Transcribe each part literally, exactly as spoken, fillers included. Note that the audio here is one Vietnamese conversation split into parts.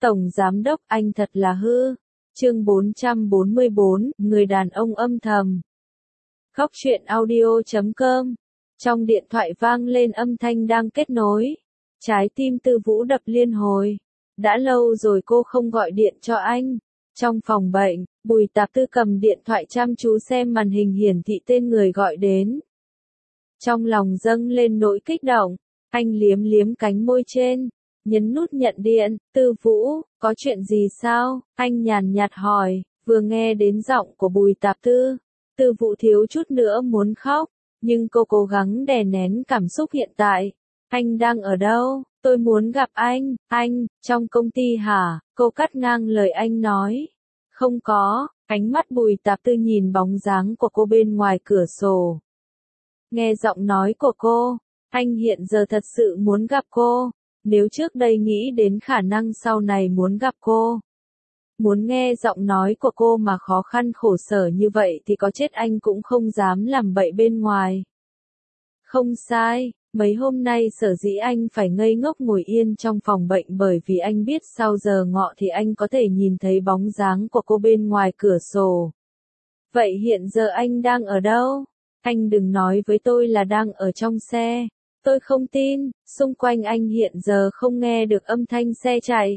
Tổng Giám đốc anh thật là hư. Chương bốn trăm bốn mươi bốn, người đàn ông âm thầm. Góc truyện audio chấm com. Trong điện thoại vang lên âm thanh đang kết nối. Trái tim Tư Vũ đập liên hồi. Đã lâu rồi cô không gọi điện cho anh. Trong phòng bệnh, Bùi Tạp Tư cầm điện thoại chăm chú xem màn hình hiển thị tên người gọi đến. Trong lòng dâng lên nỗi kích động, anh liếm liếm cánh môi trên, nhấn nút nhận điện. Tư Vũ, có chuyện gì sao? Anh nhàn nhạt hỏi. Vừa nghe đến giọng của Bùi Tạp Tư, Tư Vũ thiếu chút nữa muốn khóc, nhưng cô cố gắng đè nén cảm xúc hiện tại. Anh đang ở đâu? Tôi muốn gặp anh. Anh, trong công ty hả? Cô cắt ngang lời anh nói. Không có. Ánh mắt Bùi Tạp Tư nhìn bóng dáng của cô bên ngoài cửa sổ. Nghe giọng nói của cô, anh hiện giờ thật sự muốn gặp cô. Nếu trước đây nghĩ đến khả năng sau này muốn gặp cô, muốn nghe giọng nói của cô mà khó khăn khổ sở như vậy thì có chết anh cũng không dám làm bậy bên ngoài. Không sai, mấy hôm nay sở dĩ anh phải ngây ngốc ngồi yên trong phòng bệnh bởi vì anh biết sau giờ ngọ thì anh có thể nhìn thấy bóng dáng của cô bên ngoài cửa sổ. Vậy hiện giờ anh đang ở đâu? Anh đừng nói với tôi là đang ở trong xe. Tôi không tin, xung quanh anh hiện giờ không nghe được âm thanh xe chạy.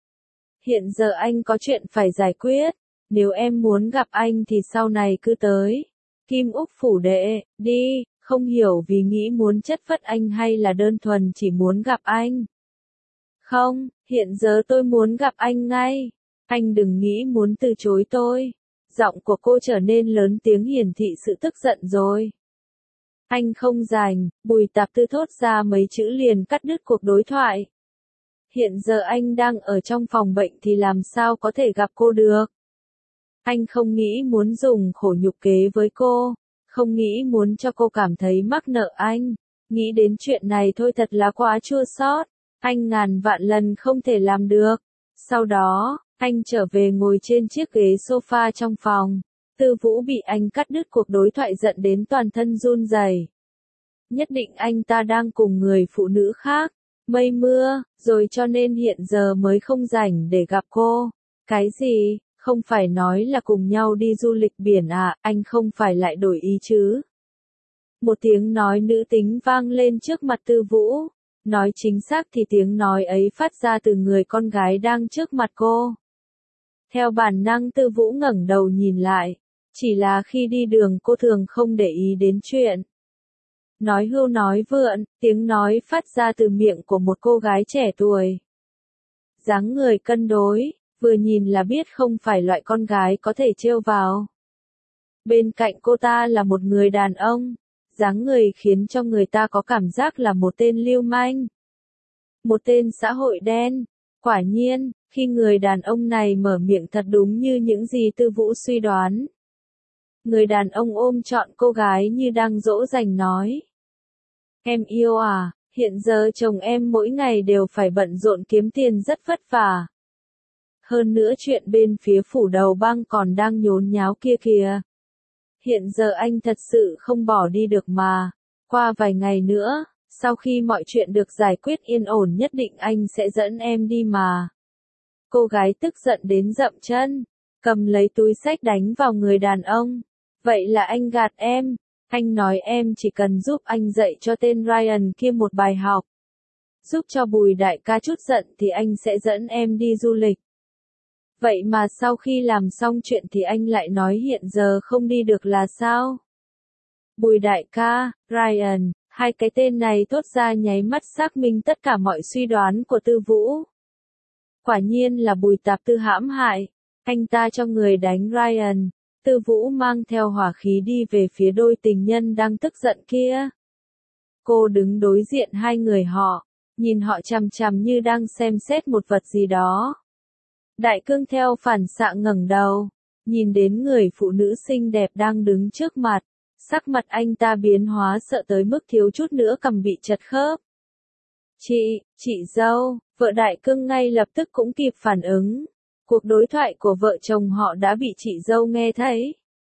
Hiện giờ anh có chuyện phải giải quyết, nếu em muốn gặp anh thì sau này cứ tới Kim Úc phủ đệ, đi, không hiểu vì nghĩ muốn chất vấn anh hay là đơn thuần chỉ muốn gặp anh. Không, hiện giờ tôi muốn gặp anh ngay, anh đừng nghĩ muốn từ chối tôi. Giọng của cô trở nên lớn tiếng hiển thị sự tức giận rồi. Anh không rảnh, Bùi Tạp Tư thốt ra mấy chữ liền cắt đứt cuộc đối thoại. Hiện giờ anh đang ở trong phòng bệnh thì làm sao có thể gặp cô được. Anh không nghĩ muốn dùng khổ nhục kế với cô, không nghĩ muốn cho cô cảm thấy mắc nợ anh. Nghĩ đến chuyện này thôi thật là quá chua xót. Anh ngàn vạn lần không thể làm được. Sau đó, anh trở về ngồi trên chiếc ghế sofa trong phòng. Tư Vũ bị anh cắt đứt cuộc đối thoại giận đến toàn thân run rẩy. Nhất định anh ta đang cùng người phụ nữ khác, mây mưa, rồi cho nên hiện giờ mới không rảnh để gặp cô. Cái gì, không phải nói là cùng nhau đi du lịch biển à, anh không phải lại đổi ý chứ? Một tiếng nói nữ tính vang lên trước mặt Tư Vũ. Nói chính xác thì tiếng nói ấy phát ra từ người con gái đang trước mặt cô. Theo bản năng Tư Vũ ngẩng đầu nhìn lại. Chỉ là khi đi đường cô thường không để ý đến chuyện nói hưu nói vượn, tiếng nói phát ra từ miệng của một cô gái trẻ tuổi. Dáng người cân đối, vừa nhìn là biết không phải loại con gái có thể trêu vào. Bên cạnh cô ta là một người đàn ông, dáng người khiến cho người ta có cảm giác là một tên lưu manh. Một tên xã hội đen. Quả nhiên, khi người đàn ông này mở miệng thật đúng như những gì Tư Vũ suy đoán. Người đàn ông ôm trọn cô gái như đang dỗ dành nói. Em yêu à, hiện giờ chồng em mỗi ngày đều phải bận rộn kiếm tiền rất vất vả. Hơn nữa chuyện bên phía phủ đầu bang còn đang nhốn nháo kia kìa. Hiện giờ anh thật sự không bỏ đi được mà. Qua vài ngày nữa, sau khi mọi chuyện được giải quyết yên ổn nhất định anh sẽ dẫn em đi mà. Cô gái tức giận đến dậm chân, cầm lấy túi xách đánh vào người đàn ông. Vậy là anh gạt em, anh nói em chỉ cần giúp anh dạy cho tên Ryan kia một bài học. Giúp cho Bùi đại ca chút giận thì anh sẽ dẫn em đi du lịch. Vậy mà sau khi làm xong chuyện thì anh lại nói hiện giờ không đi được là sao? Bùi đại ca, Ryan, hai cái tên này thốt ra nháy mắt xác minh tất cả mọi suy đoán của Tư Vũ. Quả nhiên là Bùi Tạp Tư hãm hại, anh ta cho người đánh Ryan. Tư Vũ mang theo hỏa khí đi về phía đôi tình nhân đang tức giận kia. Cô đứng đối diện hai người họ, nhìn họ chằm chằm như đang xem xét một vật gì đó. Đại cương theo phản xạ ngẩng đầu, nhìn đến người phụ nữ xinh đẹp đang đứng trước mặt, sắc mặt anh ta biến hóa sợ tới mức thiếu chút nữa cầm bị chật khớp. Chị, chị dâu, vợ đại cương ngay lập tức cũng kịp phản ứng. Cuộc đối thoại của vợ chồng họ đã bị chị dâu nghe thấy.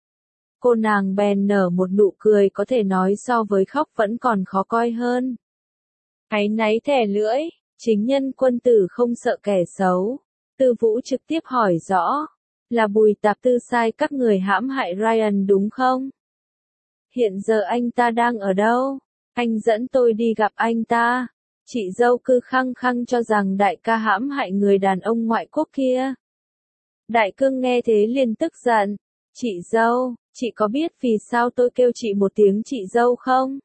Cô nàng bèn nở một nụ cười có thể nói so với khóc vẫn còn khó coi hơn. Áy náy thè lưỡi, chính nhân quân tử không sợ kẻ xấu. Tư Vũ trực tiếp hỏi rõ. Là Bùi Tạp Tư sai các người hãm hại Ryan đúng không? Hiện giờ anh ta đang ở đâu? Anh dẫn tôi đi gặp anh ta. Chị dâu cứ khăng khăng cho rằng đại ca hãm hại người đàn ông ngoại quốc kia. Đại cương nghe thế liền tức giận. Chị dâu, chị có biết vì sao tôi kêu chị một tiếng chị dâu không?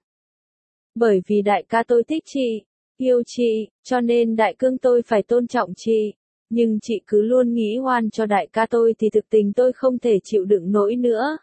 Bởi vì đại ca tôi thích chị, yêu chị, cho nên đại cương tôi phải tôn trọng chị. Nhưng chị cứ luôn nghĩ oan cho đại ca tôi thì thực tình tôi không thể chịu đựng nổi nữa.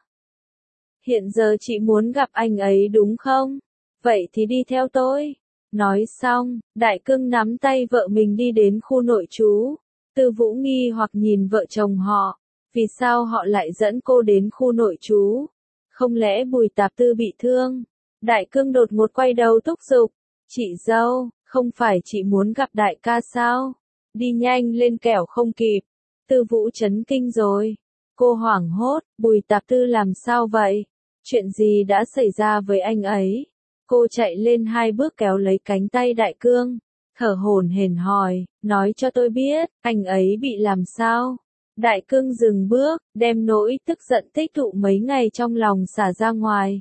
Hiện giờ chị muốn gặp anh ấy đúng không? Vậy thì đi theo tôi. Nói xong, đại cương nắm tay vợ mình đi đến khu nội trú. Tư Vũ nghi hoặc nhìn vợ chồng họ. Vì sao họ lại dẫn cô đến khu nội trú? Không lẽ Bùi Tạp Tư bị thương? Đại cương đột ngột quay đầu thúc giục. Chị dâu, không phải chị muốn gặp đại ca sao? Đi nhanh lên kẻo không kịp. Tư Vũ chấn kinh rồi. Cô hoảng hốt, Bùi Tạp Tư làm sao vậy? Chuyện gì đã xảy ra với anh ấy? Cô chạy lên hai bước kéo lấy cánh tay đại cương. Thở hổn hển hỏi, nói cho tôi biết, anh ấy bị làm sao? Đại cương dừng bước, đem nỗi tức giận tích tụ mấy ngày trong lòng xả ra ngoài.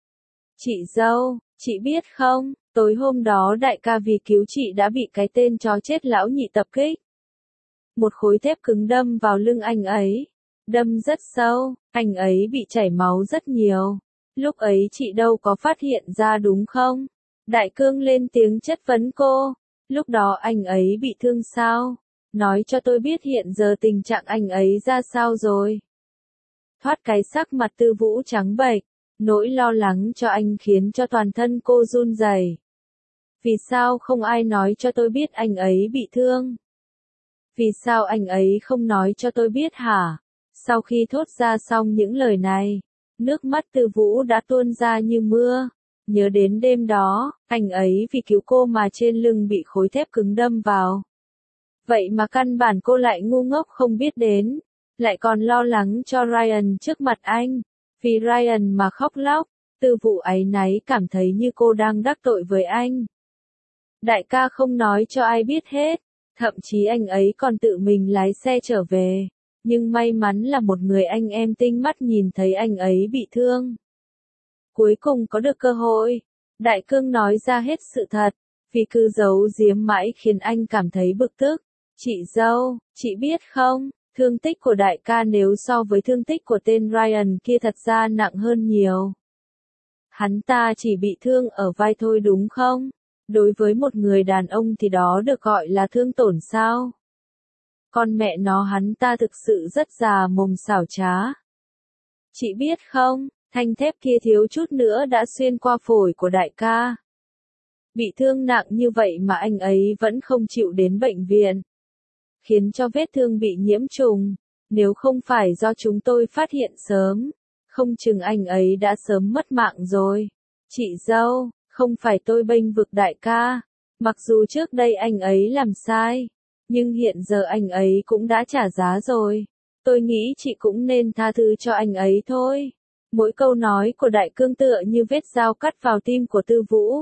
Chị dâu, chị biết không, tối hôm đó đại ca vì cứu chị đã bị cái tên chó chết lão nhị tập kích. Một khối thép cứng đâm vào lưng anh ấy. Đâm rất sâu, anh ấy bị chảy máu rất nhiều. Lúc ấy chị đâu có phát hiện ra đúng không? Đại cương lên tiếng chất vấn cô. Lúc đó anh ấy bị thương sao? Nói cho tôi biết hiện giờ tình trạng anh ấy ra sao rồi. Thoát cái sắc mặt Tư Vũ trắng bệch, nỗi lo lắng cho anh khiến cho toàn thân cô run rẩy. Vì sao không ai nói cho tôi biết anh ấy bị thương? Vì sao anh ấy không nói cho tôi biết hả? Sau khi thốt ra xong những lời này, nước mắt Tư Vũ đã tuôn ra như mưa. Nhớ đến đêm đó, anh ấy vì cứu cô mà trên lưng bị khối thép cứng đâm vào. Vậy mà căn bản cô lại ngu ngốc không biết đến, lại còn lo lắng cho Ryan trước mặt anh. Vì Ryan mà khóc lóc, Tư Vũ áy náy cảm thấy như cô đang đắc tội với anh. Đại ca không nói cho ai biết hết, thậm chí anh ấy còn tự mình lái xe trở về. Nhưng may mắn là một người anh em tinh mắt nhìn thấy anh ấy bị thương. Cuối cùng có được cơ hội, đại cương nói ra hết sự thật, vì cứ giấu giếm mãi khiến anh cảm thấy bực tức. Chị dâu, chị biết không, thương tích của đại ca nếu so với thương tích của tên Ryan kia thật ra nặng hơn nhiều. Hắn ta chỉ bị thương ở vai thôi đúng không? Đối với một người đàn ông thì đó được gọi là thương tổn sao? Con mẹ nó hắn ta thực sự rất già mồm xảo trá. Chị biết không, thanh thép kia thiếu chút nữa đã xuyên qua phổi của đại ca. Bị thương nặng như vậy mà anh ấy vẫn không chịu đến bệnh viện. Khiến cho vết thương bị nhiễm trùng. Nếu không phải do chúng tôi phát hiện sớm, không chừng anh ấy đã sớm mất mạng rồi. Chị dâu, không phải tôi bênh vực đại ca. Mặc dù trước đây anh ấy làm sai, nhưng hiện giờ anh ấy cũng đã trả giá rồi. Tôi nghĩ chị cũng nên tha thứ cho anh ấy thôi. Mỗi câu nói của đại cương tựa như vết dao cắt vào tim của Tư Vũ.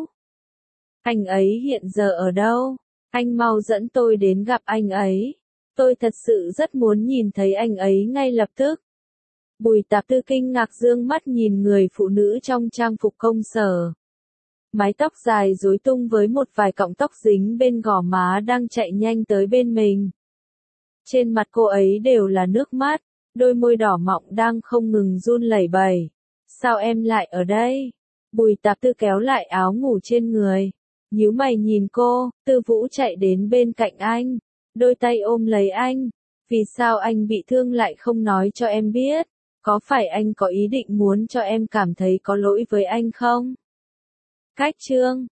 Anh ấy hiện giờ ở đâu? Anh mau dẫn tôi đến gặp anh ấy. Tôi thật sự rất muốn nhìn thấy anh ấy ngay lập tức. Bùi Tạp Tư kinh ngạc dương mắt nhìn người phụ nữ trong trang phục công sở. Mái tóc dài rối tung với một vài cọng tóc dính bên gò má đang chạy nhanh tới bên mình. Trên mặt cô ấy đều là nước mắt, đôi môi đỏ mọng đang không ngừng run lẩy bẩy. Sao em lại ở đây? Bùi Tạp Tư kéo lại áo ngủ trên người. Nhíu mày nhìn cô, Tư Vũ chạy đến bên cạnh anh. Đôi tay ôm lấy anh. Vì sao anh bị thương lại không nói cho em biết? Có phải anh có ý định muốn cho em cảm thấy có lỗi với anh không? Cách chương